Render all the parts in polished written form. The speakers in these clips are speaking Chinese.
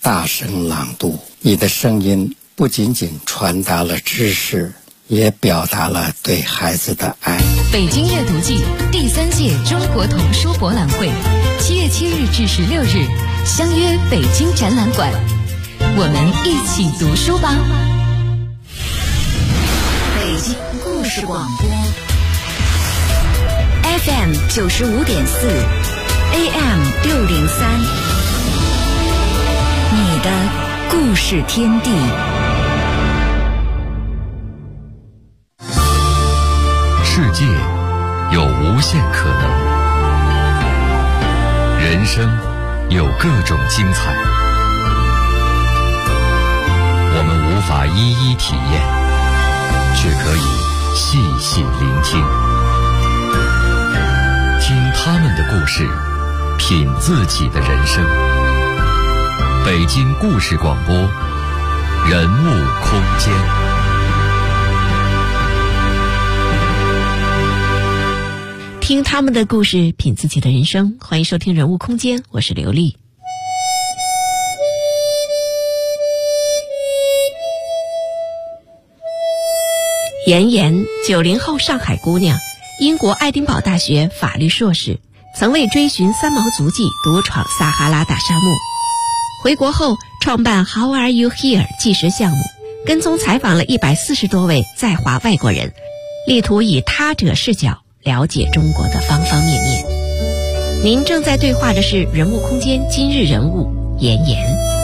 大声朗读。你的声音不仅仅传达了知识，也表达了对孩子的爱。 北京阅读季第3届中国童书博览会7月7日至16日相约北京展览馆，我们一起读书吧。北京故事广播 FM 95.4 AM 603，你的故事天地。 世界有无限可能，人生有各种精彩，我们无法一一体验，却可以细细聆听，听他们的故事，品自己的人生。北京故事广播，人物空间。 听他们的故事，品自己的人生。欢迎收听人物空间，我是刘丽。妍妍，90后上海姑娘，英国爱丁堡大学法律硕士，曾为追寻三毛足迹独闯撒哈拉大沙漠。回国后创办 How Are You Here 纪实项目，跟踪采访了140多位在华外国人，力图以他者视角了解中国的方方面面。您正在对话的是人物空间今日人物妍妍。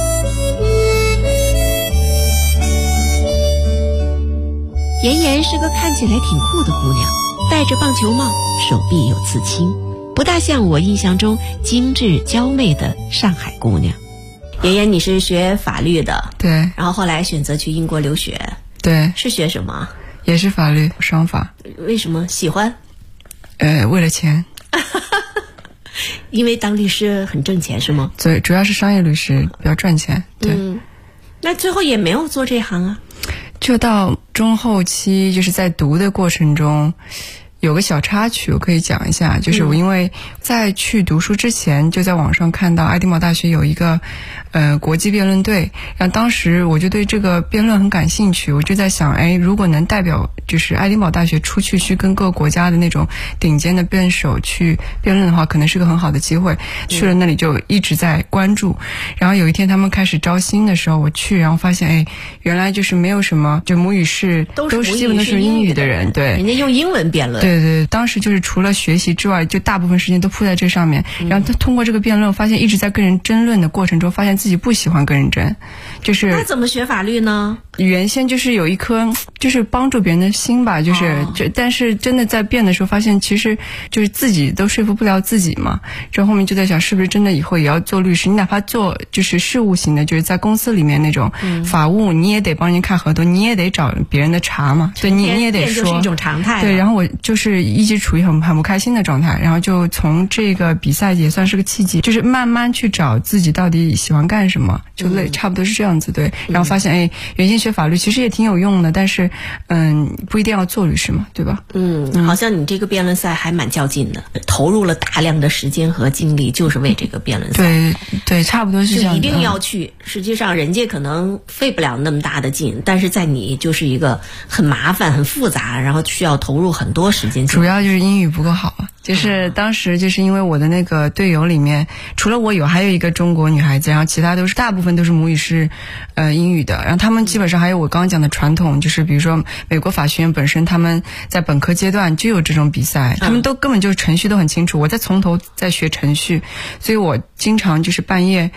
妍妍是个看起来挺酷的姑娘，戴着棒球帽，手臂有刺青，不大像我印象中精致娇媚的上海姑娘。妍妍，你是学法律的， 对， 然后后来选择去英国留学， 对， 是学什么？ 也是法律商法。 为什么喜欢？ 为了钱。 因为当律师很挣钱是吗？ 对，主要是商业律师比较赚钱。对， 那最后也没有做这行啊？ 就到中后期，就是在读的过程中有个小插曲我可以讲一下，就是我因为在去读书之前就在网上看到爱丁堡大学有一个国际辩论队，然后当时我就对这个辩论很感兴趣，我就在想，如果能代表就是爱丁堡大学出去跟各个国家的那种顶尖的辩手去辩论的话，可能是个很好的机会。去了那里就一直在关注，然后有一天他们开始招新的时候，我去，然后发现原来就是没有什么就母语是都是基本都是英语的人，对， 人家用英文辩论。 对对，当时就是除了学习之外，就大部分时间都扑在这上面。然后他通过这个辩论，发现一直在跟人争论的过程中，发现自己不喜欢跟人争，就是那怎么学法律呢？ 原先就是有一颗就是帮助别人的心吧，但是真的在辩的时候，发现其实就是自己都说服不了自己嘛。这后面就在想，是不是真的以后也要做律师？你哪怕做就是事务型的，就是在公司里面那种法务，你也得帮人看合同，你也得找别人的茬嘛，对，你也得说， 就是一种常态。 对，然后我就是一直处于很不开心的状态，然后就从这个比赛也算是个契机，就是慢慢去找自己到底喜欢干什么，就差不多是这样子。对，然后发现原先学法律其实也挺有用的，但是不一定要做律师嘛，对吧？ 好像你这个辩论赛还蛮较劲的，投入了大量的时间和精力，就是为这个辩论赛。 对对，差不多是这样的。 就一定要去，实际上人家可能费不了那么大的劲，但是在你就是一个很麻烦很复杂，然后需要投入很多时间。 主要就是英语不够好，就是当时就是因为我的那个队友里面除了我还有一个中国女孩子，然后其他大部分都是母语是英语的，然后他们基本上还有我刚刚讲的传统，就是比如说美国法学院本身他们在本科阶段就有这种比赛，他们都根本就是程序都很清楚，我在从头在学程序，所以我经常就是半夜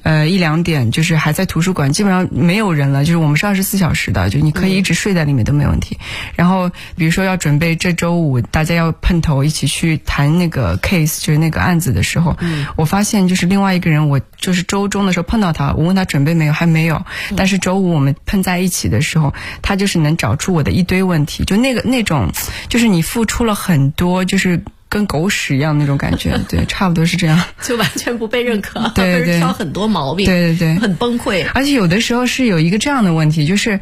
1、2点就是还在图书馆，基本上没有人了，就是我们是24小时的，就你可以一直睡在里面都没问题。然后比如说要准备这周5大家要碰头一起去谈那个 case 就是那个案子的时候，我发现就是另外一个人，我就是周中的时候碰到他，我问他准备没有，还没有，但是周5我们碰在一起的时候，他就是能找出我的一堆问题，就那种就是你付出了很多，就是跟狗屎一样那种感觉，对，差不多是这样， 就完全不被认可， 对对， 挑很多毛病， 对对对， 很崩溃。 而且有的时候是有一个这样的问题，就是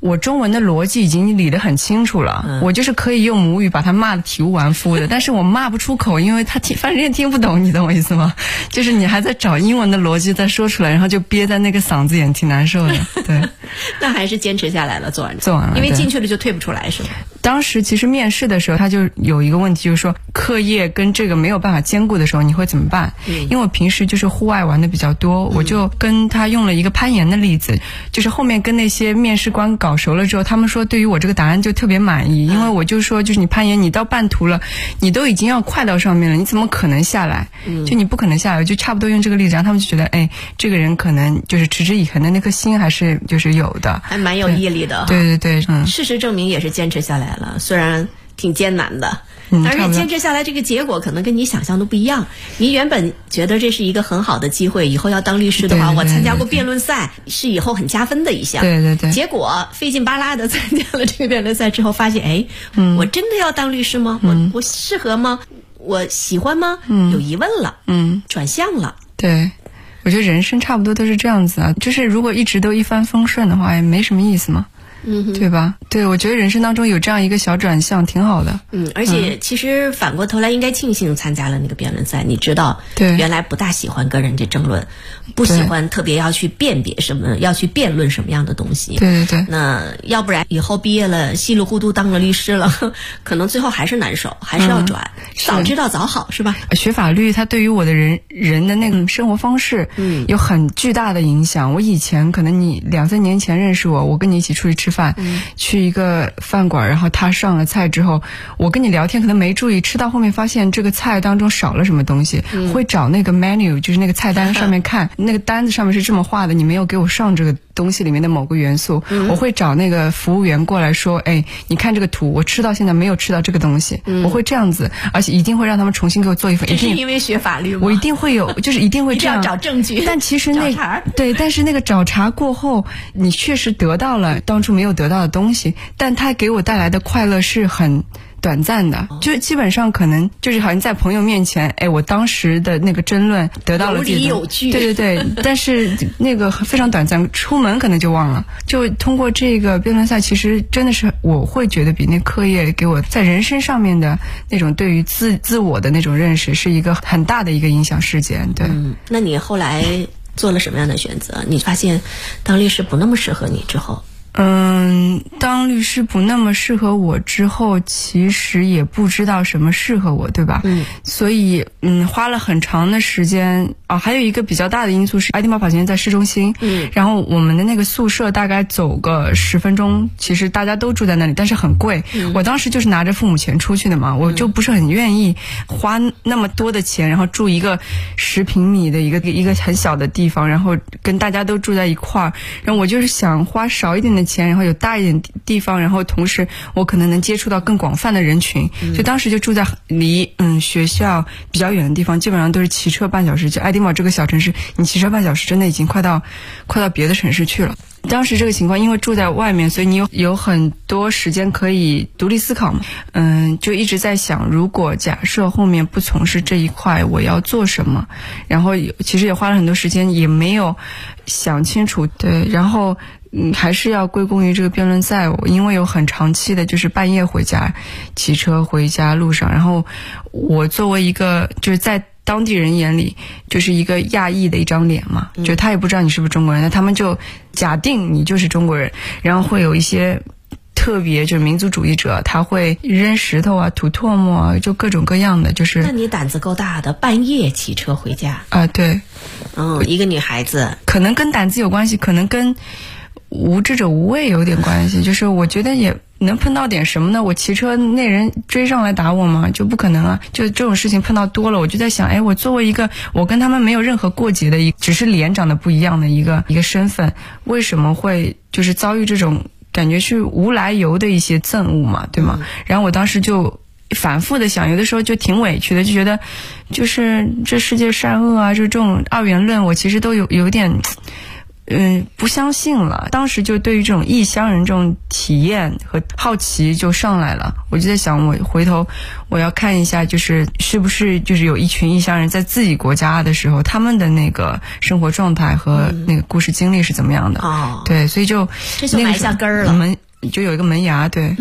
我中文的逻辑已经理得很清楚了，我就是可以用母语把他骂得体无完肤的，但是我骂不出口，因为他反正也听不懂，你懂我意思吗？就是你还在找英文的逻辑再说出来，然后就憋在那个嗓子眼，挺难受的。对， 那还是坚持下来了，做完了， 因为进去了就退不出来，是吗？ 当时其实面试的时候，他就有一个问题，就是说课业跟这个没有办法兼顾的时候，你会怎么办？因为我平时就是户外玩的比较多，我就跟他用了一个攀岩的例子，就是后面跟那些面试官搞熟了之后，他们说对于我这个答案就特别满意，因为我就说就是你攀岩，你到半途了，你都已经要快到上面了，你怎么可能下来？就你不可能下来，就差不多用这个例子，然后他们就觉得，哎，这个人可能就是持之以恒的那颗心还是就是有的， 还蛮有毅力的。 对对对， 事实证明也是坚持下来了，虽然挺艰难的。而且坚持下来，这个结果可能跟你想象的不一样。你原本觉得这是一个很好的机会，以后要当律师的话，我参加过辩论赛，是以后很加分的一项。 对对对。 结果费劲巴拉的参加了这个辩论赛之后，发现，哎，我真的要当律师吗？我适合吗？我喜欢吗？有疑问了，转向了。 对，我觉得人生差不多都是这样子啊，就是如果一直都一帆风顺的话，也没什么意思嘛。对吧？对，我觉得人生当中有这样一个小转向挺好的。 而且其实反过头来应该庆幸参加了那个辩论赛，你知道， 对， 原来不大喜欢跟人家争论，不喜欢特别要去辨别什么，要去辩论什么样的东西。 对对对。 那要不然以后毕业了，稀里糊涂当了律师了，可能最后还是难受，还是要转。早知道早好，是吧？ 学法律，它对于我的人的那个生活方式，有很巨大的影响。我以前可能你2-3年前认识我跟你一起出去吃饭，去一个饭馆，然后他上了菜之后，我跟你聊天可能没注意，吃到后面发现这个菜当中少了什么东西，会找那个 menu， 就是那个菜单上面看，那个单子上面是这么画的，你没有给我上这个东西里面的某个元素，我会找那个服务员过来说，哎，你看这个图，我吃到现在没有吃到这个东西，我会这样子，而且一定会让他们重新给我做一份。 这是因为学法律吗？ 我一定会有，就是一定会这样找证据。 但其实但是那个找茬过后，你确实得到了当初没有得到的东西，但它给我带来的快乐是很短暂的，就基本上可能就是好像在朋友面前，哎，我当时的那个争论得到了这个，有理有据， 对对对，但是那个非常短暂，出门可能就忘了。就通过这个辩论赛，其实真的是我会觉得比那课业给我在人生上面的那种对于自我的那种认识是一个很大的一个影响事件。对， 那你后来做了什么样的选择？你发现当律师不那么适合你之后？ 当律师不那么适合我之后，其实也不知道什么适合我，对吧？所以花了很长的时间啊。还有一个比较大的因素是，爱丁堡法学院在市中心，然后我们的那个宿舍大概走个10分钟，其实大家都住在那里，但是很贵。我当时就是拿着父母钱出去的嘛，我就不是很愿意花那么多的钱，然后住一个10平米的一个很小的地方，然后跟大家都住在一块儿，然后我就是想花少一点的钱，然后有大一点地方，然后同时我可能能接触到更广泛的人群，所以当时就住在离学校比较远的地方，基本上都是骑车半小时。就爱丁堡这个小城市，你骑车半小时真的已经快到别的城市去了。当时这个情况，因为住在外面，所以你有很多时间可以独立思考嘛。就一直在想，如果假设后面不从事这一块，我要做什么？然后其实也花了很多时间，也没有想清楚。对，然后还是要归功于这个辩论赛，因为有很长期的就是半夜回家，骑车回家路上，然后我作为一个就是在当地人眼里就是一个亚裔的一张脸嘛，就他也不知道你是不是中国人，那他们就假定你就是中国人，然后会有一些特别就是民族主义者，他会扔石头啊、吐唾沫啊，就各种各样的。就是那你胆子够大的，半夜骑车回家啊？对， 一个女孩子， 可能跟胆子有关系，可能跟无知者无畏有点关系。就是我觉得也能碰到点什么呢？我骑车那人追上来打我吗？就不可能啊！就这种事情碰到多了，我就在想，哎，我作为一个我跟他们没有任何过节的只是脸长得不一样的一个身份，为什么会就是遭遇这种感觉是无来由的一些憎恶嘛，对吗？然后我当时就反复的想，有的时候就挺委屈的，就觉得就是这世界善恶啊，就这种二元论，我其实都有点不相信了。当时就对于这种异乡人这种体验和好奇就上来了，我就在想，我回头我要看一下，就是是不是就是有一群异乡人在自己国家的时候，他们的那个生活状态和那个故事经历是怎么样的。对，所以就这就埋下根儿了。 就有一个门牙，对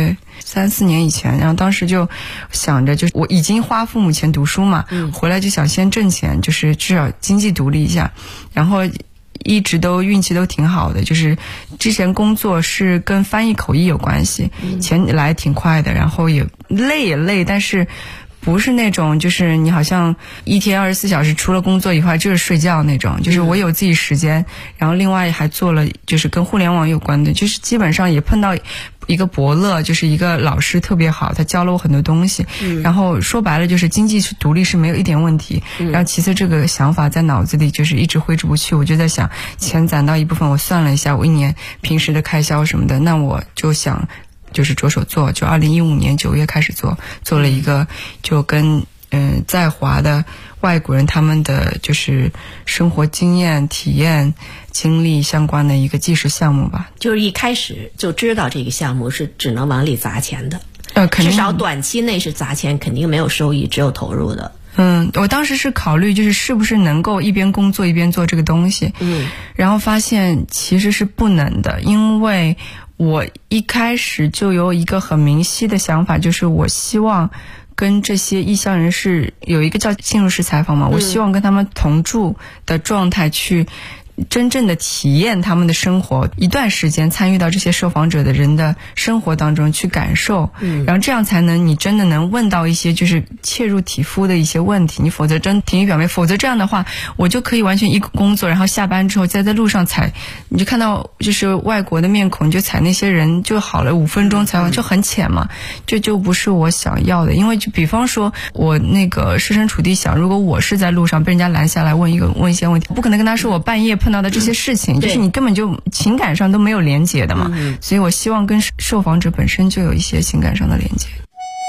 ，3、4年以前，然后当时就想着，就是我已经花父母钱读书嘛，回来就想先挣钱，就是至少经济独立一下，然后一直都运气都挺好的，就是之前工作是跟翻译口译有关系，钱来挺快的，然后也累，但是不是那种就是你好像一天24小时除了工作以外就是睡觉那种，就是我有自己时间，然后另外还做了就是跟互联网有关的，就是基本上也碰到一个伯乐，就是一个老师特别好，他教了我很多东西，然后说白了就是经济独立是没有一点问题，然后其次这个想法在脑子里就是一直挥之不去，我就在想钱攒到一部分，我算了一下我1年平时的开销什么的，那我就想就是着手做，就2015年9月开始做了一个就跟在华的外国人他们的就是生活经验体验经历相关的一个纪实项目吧。 就是一开始就知道这个项目是只能往里砸钱的， 至少短期内是砸钱，肯定没有收益，只有投入的。 我当时是考虑就是是不是能够一边工作一边做这个东西，然后发现其实是不能的，因为我一开始就有一个很明晰的想法，就是我希望跟这些异乡人士有一个叫进入式采访嘛，我希望跟他们同住的状态去真正的体验他们的生活，一段时间参与到这些受访者的人的生活当中去感受，然后这样才能你真的能问到一些就是切入体肤的一些问题，你否则真停于表面，否则这样的话我就可以完全一工作，然后下班之后再在路上踩，你就看到就是外国的面孔，你就踩那些人就好了，5分钟采访就很浅嘛，这就不是我想要的。因为就比方说我那个设身处地想，如果我是在路上被人家拦下来问一些问题，不可能跟他说我半夜碰到的这些事情，就是你根本就情感上都没有连结的嘛，所以我希望跟受访者本身就有一些情感上的连结。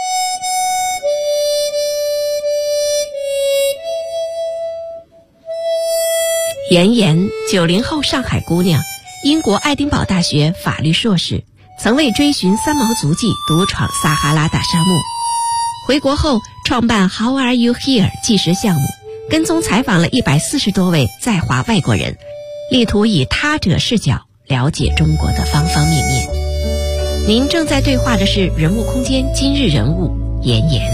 妍妍，90后上海姑娘，英国爱丁堡大学法律硕士，曾为追寻三毛足迹独闯撒哈拉大沙漠。回国后创办 How Are You Here 纪实项目，跟踪采访了140多位在华外国人，力图以他者视角了解中国的方方面面。您正在对话的是人物空间今日人物妍妍。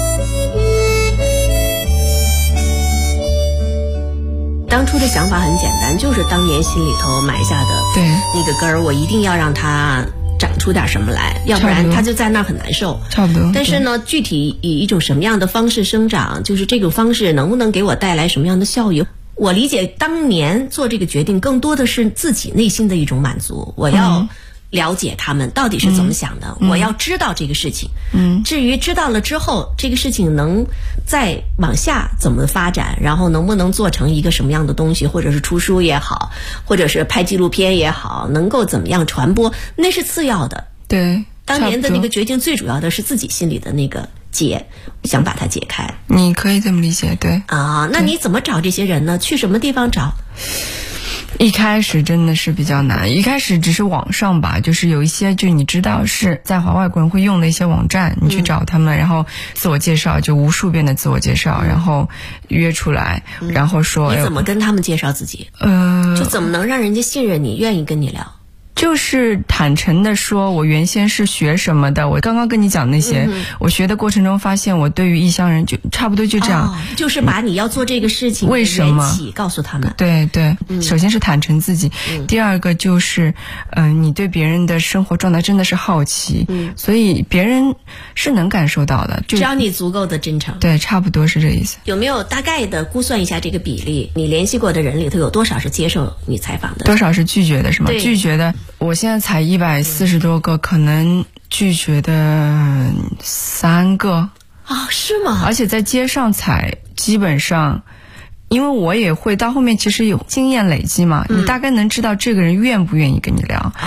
当初的想法很简单，就是当年心里头埋下的那个根儿，我一定要让它长出点什么来，要不然它就在那儿很难受。 差不多。 但是呢，具体以一种什么样的方式生长，就是这种方式能不能给我带来什么样的效益，我理解当年做这个决定更多的是自己内心的一种满足，我要了解他们到底是怎么想的，我要知道这个事情。至于知道了之后这个事情能再往下怎么发展，然后能不能做成一个什么样的东西，或者是出书也好，或者是拍纪录片也好，能够怎么样传播，那是次要的。 对， 当年的那个决定最主要的是自己心里的那个结，想把它解开。 你可以这么理解，对。 那你怎么找这些人呢？去什么地方找？ 一开始真的是比较难，一开始只是网上吧，就是有一些就你知道是在华外国人会用的一些网站，你去找他们，然后自我介绍，就无数遍的自我介绍，然后约出来，然后说你怎么跟他们介绍自己？就怎么能让人家信任你，愿意跟你聊？ 就是坦诚的说，我原先是学什么的，我刚刚跟你讲那些，我学的过程中发现我对于异乡人就差不多就这样， 就是把你要做这个事情为什么告诉他们。 对对，首先是坦诚自己，第二个就是你对别人的生活状态真的是好奇，所以别人是能感受到的， 只要你足够的真诚。 对，差不多是这意思。 有没有大概的估算一下这个比例？你联系过的人里头有多少是接受你采访的， 多少是拒绝的，是吗？拒绝的我现在才140多个，可能拒绝的3个。 是吗？ 而且在街上采，基本上因为我也会到后面其实有经验累积嘛，你大概能知道这个人愿不愿意跟你聊。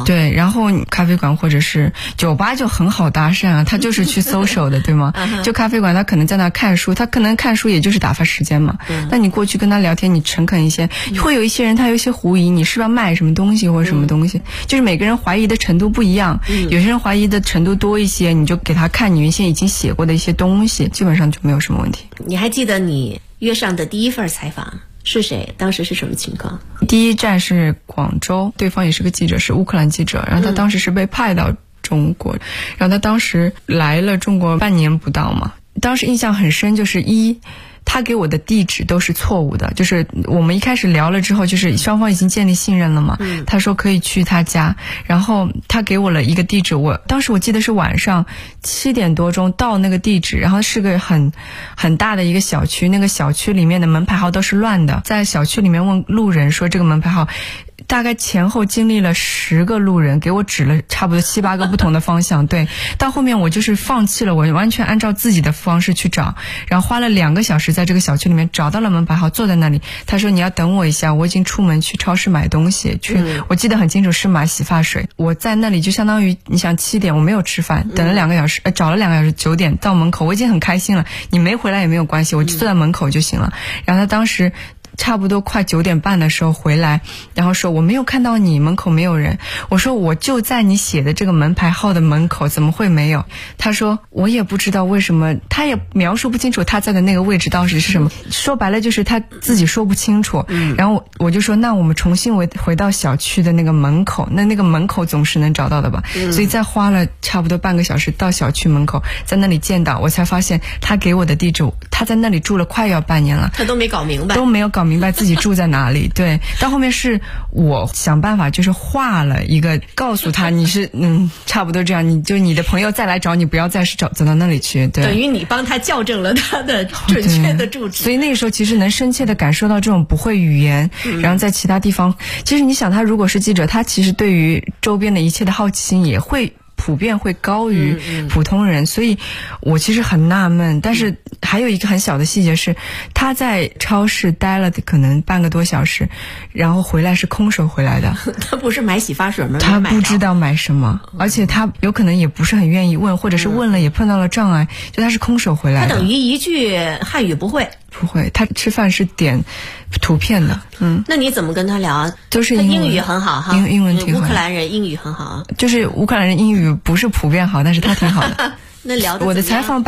啊。对，然后咖啡馆或者是酒吧就很好搭讪啊，他就是去social 的，对吗？就咖啡馆他可能在那看书，他可能看书也就是打发时间嘛。那你过去跟他聊天，你诚恳一些，会有一些人他有一些狐疑，你是不是要卖什么东西或者什么东西？就是每个人怀疑的程度不一样，有些人怀疑的程度多一些，你就给他看你原先已经写过的一些东西，基本上就没有什么问题。 你还记得你约上的第一份采访是谁？当时是什么情况？ 第一站是广州，对方也是个记者，是乌克兰记者，然后他当时是被派到中国，然后他当时来了中国半年不到嘛。当时印象很深，就是他给我的地址都是错误的，就是我们一开始聊了之后，就是双方已经建立信任了嘛。他说可以去他家，然后他给我了一个地址，当时我记得是晚上7点多钟到那个地址，然后是个很大的一个小区，那个小区里面的门牌号都是乱的，在小区里面问路人说这个门牌号。大概前后经历了10个路人，给我指了差不多7、8个不同的方向。对，到后面我就是放弃了，我完全按照自己的方式去找，然后花了2个小时在这个小区里面找到了门牌号，坐在那里。他说你要等我一下，我已经出门去超市买东西去，我记得很清楚是买洗发水。我在那里就相当于你想7点我没有吃饭，等了2个小时，找了2个小时，9点到门口，我已经很开心了。你没回来也没有关系，我就坐在门口就行了。然后他当时差不多快9点半的时候回来，然后说我没有看到你，门口没有人。我说我就在你写的这个门牌号的门口，怎么会没有？他说我也不知道为什么，他也描述不清楚他在的那个位置当时是什么，说白了就是他自己说不清楚。然后我就说那我们重新回到小区的那个门口，那个门口总是能找到的吧。所以再花了差不多半个小时到小区门口，在那里见到，我才发现他给我的地址，他在那里住了快要半年了， 他都没搞明白， 都没有搞明白自己住在哪里。对，到后面是我想办法就是画了一个，告诉他你是差不多这样，你的朋友再来找你，不要再走到那里去。对， 等于你帮他校正了他的准确的住址。 所以那个时候其实能深切的感受到这种不会语言，然后在其他地方，其实你想他如果是记者，他其实对于周边的一切的好奇心也会普遍会高于普通人，所以我其实很纳闷。但是还有一个很小的细节是，他在超市待了可能半个多小时，然后回来是空手回来的。 他不是买洗发水吗？ 他不知道买什么，而且他有可能也不是很愿意问，或者是问了也碰到了障碍，就他是空手回来的。 他等于一句汉语不会。 不会，他吃饭是点图片的。 那你怎么跟他聊？ 都是他英语很好哈， 英文挺好。 乌克兰人英语很好， 就是乌克兰人英语不是普遍好，但是他挺好的。 那聊得我的采访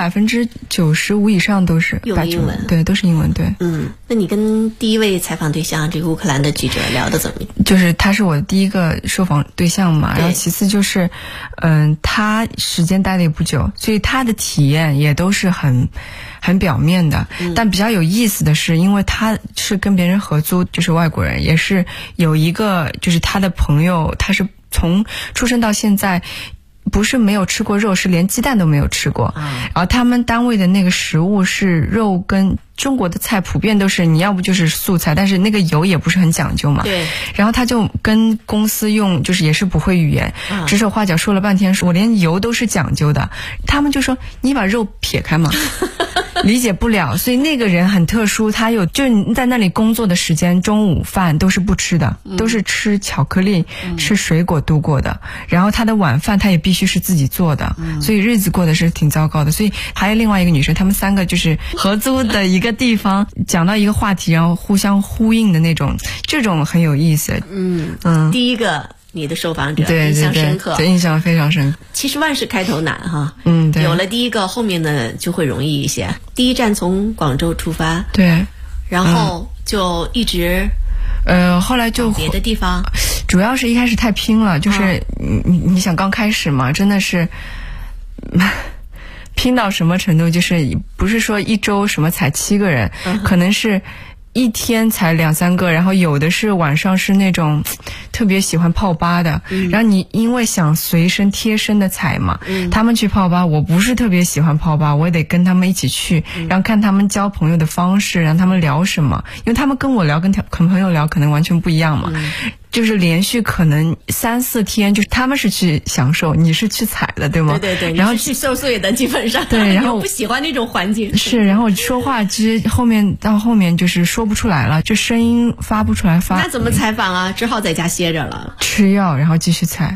95%以上都是用英文， 对，都是英文，对。 那你跟第一位采访对象这个乌克兰的记者聊得怎么样？ 就是他是我的第一个受访对象嘛，然后其次就是，他时间待的也不久，所以他的体验也都是很表面的。但比较有意思的是，因为他是跟别人合租，就是外国人，也是有一个就是他的朋友，他是从出生到现在。不是没有吃过肉，是连鸡蛋都没有吃过。然后他们单位的那个食物是肉跟中国的菜普遍都是你要不就是素菜，但是那个油也不是很讲究嘛。 对。 然后他就跟公司用，就是也是不会语言，指手画脚说了半天，说我连油都是讲究的。他们就说你把肉撇开嘛。理解不了，所以那个人很特殊，他就是你在那里工作的时间，中午饭都是不吃的，都是吃巧克力、吃水果度过的。然后他的晚饭他也必须是自己做的，所以日子过得是挺糟糕的。所以还有另外一个女生，他们3个就是合租的一个地方，讲到一个话题，然后互相呼应的那种，这种很有意思。 第一个。你的受访者对印象深刻， 对，印象非常深刻。 其实万事开头难哈， 对， 有了第一个，后面呢就会容易一些。第一站从广州出发， 对， 然后就一直， 后来就别的地方， 主要是一开始太拼了，就是你想刚开始嘛，真的是。拼到什么程度？就是不是说一周什么采7个人，可能是一天才2、3个，然后有的是晚上是那种特别喜欢泡吧的，然后你因为想随身贴身的采嘛，他们去泡吧，我不是特别喜欢泡吧，我也得跟他们一起去，然后看他们交朋友的方式，让他们聊什么，因为他们跟我聊跟朋友聊可能完全不一样嘛。就是连续可能3、4天，就是他们是去享受，你是去采的，对吗？ 对对对， 然后你是去受罪的，基本上。 对，然后不喜欢那种环境。 是，然后说话到后面就是说不出来了，就声音发不出来。 那怎么采访啊？只好在家歇着了。 吃药，然后继续采。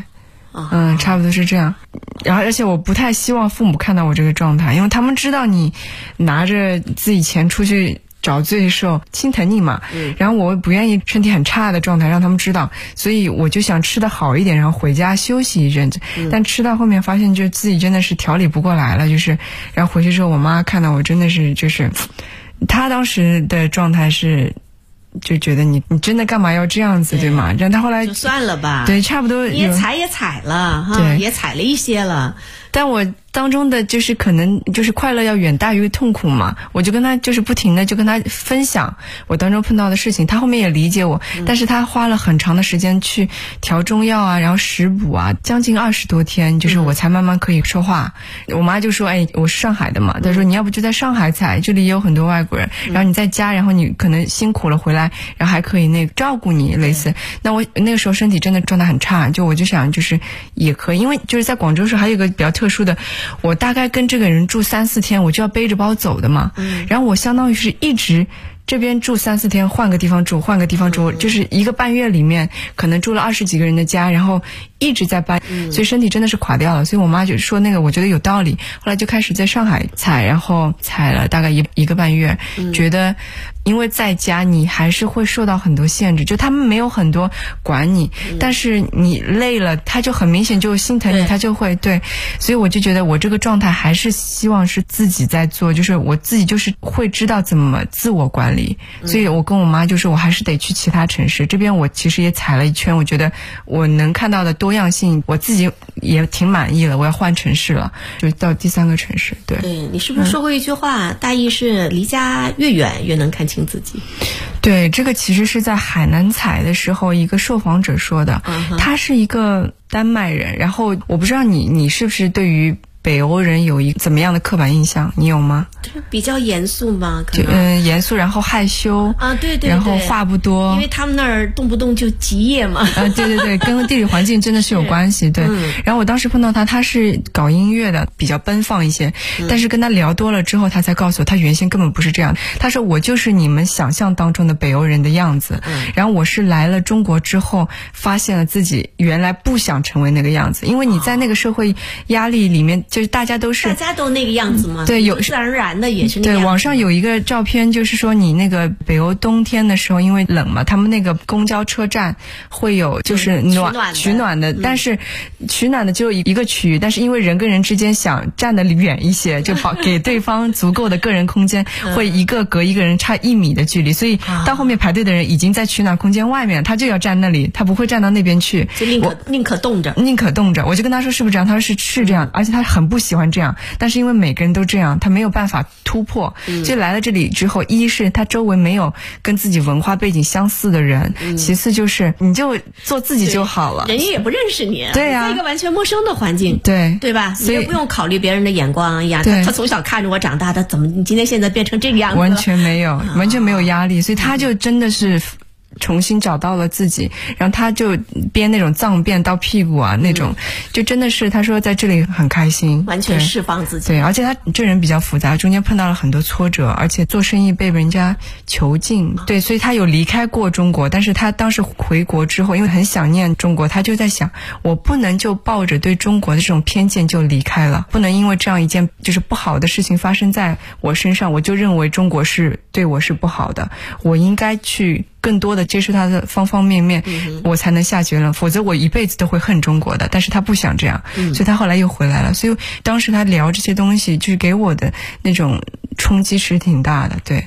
差不多是这样。然后而且我不太希望父母看到我这个状态，因为他们知道你拿着自己钱出去找罪受，心疼你嘛。然后我不愿意身体很差的状态让他们知道，所以我就想吃得好一点，然后回家休息一阵子。但吃到后面发现就自己真的是调理不过来了，然后回去之后我妈看到我真的是她当时的状态是就觉得你真的干嘛要这样子，对吗？然后她后来就算了吧， 对，差不多也踩了哈， 对， 也踩了一些了。 但我当中的可能快乐要远大于痛苦嘛，我就跟他不停的就跟他分享我当中碰到的事情，他后面也理解我，但是他花了很长的时间去调中药啊，然后食补啊，将近20多天，我才慢慢可以说话。我妈就说我是上海的嘛，她说你要不就在上海采，这里也有很多外国人，然后你在家，然后你可能辛苦了回来，然后还可以照顾你类似。那我那个时候身体真的状态很差，我就想也可以，因为在广州时候还有一个比较特殊的，我大概跟这个人住3-4天，我就要背着包走的嘛。然后我相当于是一直这边住3-4天，换个地方住，1个半月里面可能住了20几个人的家，然后一直在搬，所以身体真的是垮掉了。所以我妈就说我觉得有道理，后来就开始在上海采，然后采了大概一个半月，觉得因为在家你还是会受到很多限制，他们没有很多管你，但是你累了他就很明显就心疼你，他就会对，所以我就觉得我这个状态还是希望是自己在做，我自己会知道怎么自我管理。所以我跟我妈我还是得去其他城市，这边我其实也踩了一圈，我觉得我能看到的多样性我自己也挺满意了，我要换城市了，就到第3个城市。对， 你是不是说过一句话，大意是离家越远越能看清自己？ 对，这个其实是在海南采的时候一个受访者说的，他是一个丹麦人，然后我不知道你是不是对于北欧人有一个怎么样的刻板印象，你有吗？ 比较严肃嘛，可能严肃，然后害羞啊，对， 然后话不多， 因为他们那儿动不动就集业嘛。 对，跟地理环境真的是有关系。对，然后我当时碰到他是搞音乐的，比较奔放一些，但是跟他聊多了之后，他才告诉我他原先根本不是这样。他说我就是你们想象当中的北欧人的样子，然后我是来了中国之后发现了自己原来不想成为那个样子，因为你在那个社会压力里面，大家都那个样子嘛， 对，有自然而然的也是那个样子。 对，网上有一个照片，说你那个北欧冬天的时候，因为冷嘛，他们那个公交车站会有取暖的，但是取暖的只有一个区域，但是因为人跟人之间想站得远一些，就给对方足够的个人空间，会隔一个人差1米的距离，所以到后面排队的人已经在取暖空间外面，他就要站那里，他不会站到那边去， 就宁可冻着。 我就跟他说是不是这样，他说是这样，而且他很不喜欢这样，但是因为每个人都这样，他没有办法突破，就来了这里之后，一是他周围没有跟自己文化背景相似的人，其次你就做自己就好了， 人家也不认识你， 对呀， 在一个完全陌生的环境，对吧？你也不用考虑别人的眼光呀，他从小看着我长大的，怎么你今天现在变成这个样子？ 完全没有压力，所以他就真的是重新找到了自己，然后他就编那种脏辫到屁股啊那种，就真的是他说在这里很开心， 完全释放自己。 对，而且他这人比较复杂，中间碰到了很多挫折，而且做生意被人家囚禁，对，所以他有离开过中国，但是他当时回国之后，因为很想念中国，他就在想，我不能就抱着对中国的这种偏见就离开了，不能因为这样一件不好的事情发生在我身上，我就认为中国是对我是不好的，我应该去更多的接受他的方方面面，我才能下结论，否则我一辈子都会恨中国的。但是他不想这样，所以他后来又回来了。所以当时他聊这些东西，给我的那种冲击是挺大的。对。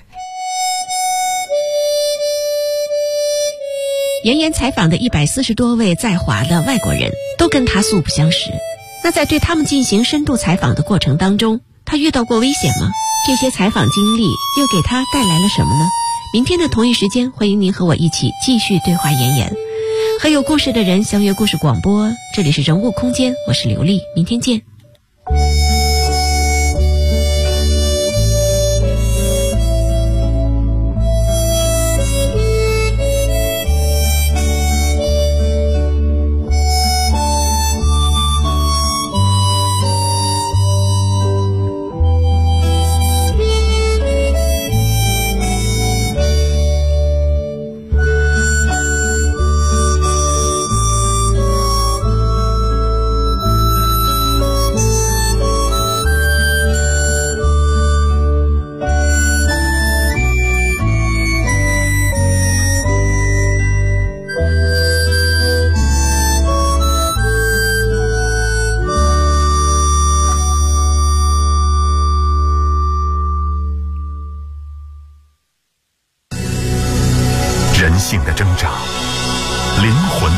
妍妍采访的140多位在华的外国人都跟他素不相识，那在对他们进行深度采访的过程当中，他遇到过危险吗？这些采访经历又给他带来了什么呢？明天的同一时间，欢迎您和我一起继续对话妍妍，和有故事的人相约故事广播。这里是人物空间，我是刘丽，明天见。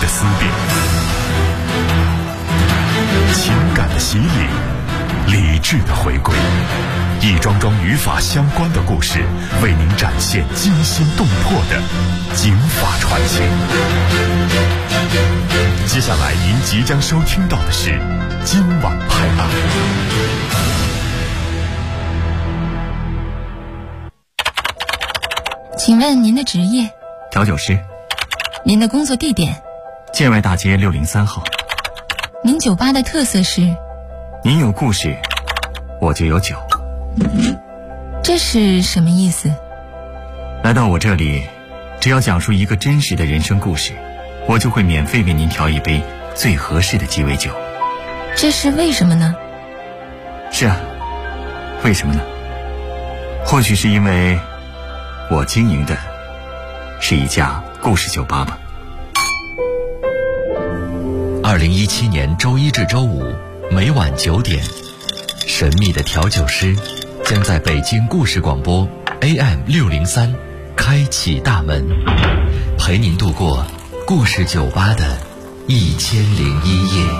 的思辨，情感的洗礼，理智的回归，一桩桩与法相关的故事，为您展现惊心动魄的警法传奇。接下来您即将收听到的是今晚拍案。 请问您的职业？ 调酒师。 您的工作地点？ 建外大街603号。 您酒吧的特色是？ 您有故事，我就有酒。 这是什么意思？ 来到我这里，只要讲述一个真实的人生故事，我就会免费为您调一杯最合适的鸡尾酒。 这是为什么呢？ 是啊，为什么呢？或许是因为我经营的是一家故事酒吧吧。 2017年周一至周五每晚9点，神秘的调酒师将在北京故事广播 AM603开启大门，陪您度过故事酒吧的1001夜。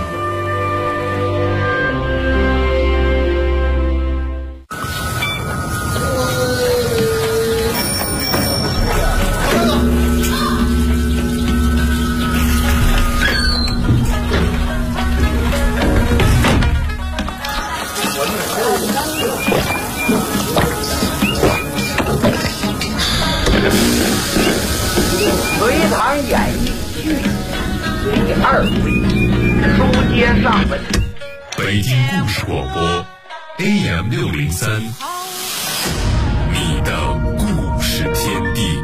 北京故事广播 AM603，你的故事天地。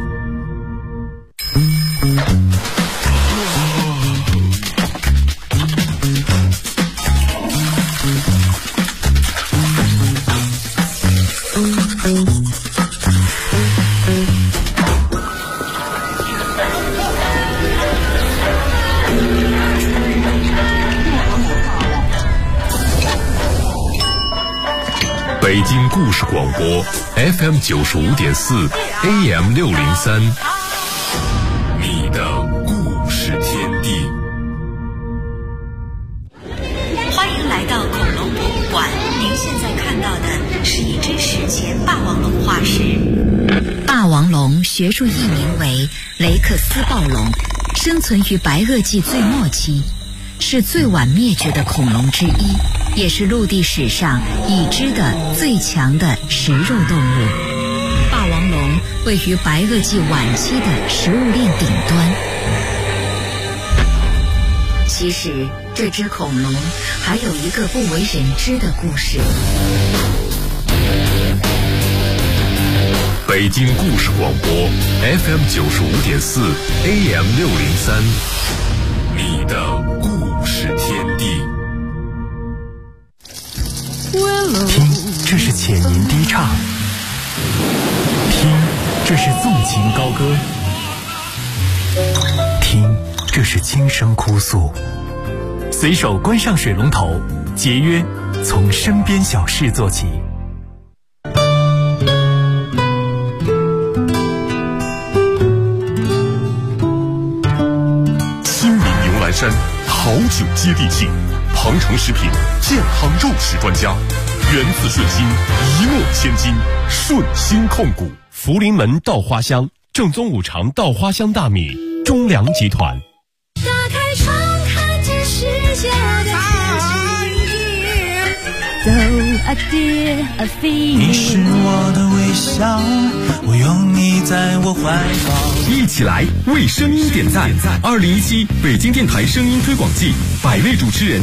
北京故事广播 FM95.4 AM603，你的故事天地。 欢迎来到恐龙博物馆，您现在看到的是一只史前霸王龙化石。霸王龙学术译名为雷克斯暴龙，生存于白垩纪最末期，是最晚灭绝的恐龙之一，也是陆地史上已知的最强的食肉动物。霸王龙位于白垩纪晚期的食物链顶端。其实这只恐龙还有一个不为人知的故事。 北京故事广播 FM95.4 AM603，你的故事天地。 听，这是浅吟低唱；听，这是纵情高歌；听，这是轻声哭诉。随手关上水龙头，节约从身边小事做起。 新民牛栏山好酒接地气，鹏程食品健康肉食专家，源自顺心，一诺千金，顺心控股。福临门稻花香，正宗五常稻花香大米，中粮集团。 打开窗看见世界的你是我的微笑，我拥你在我怀抱。 一起来为声音点赞！2017北京电台声音推广季，100位主持人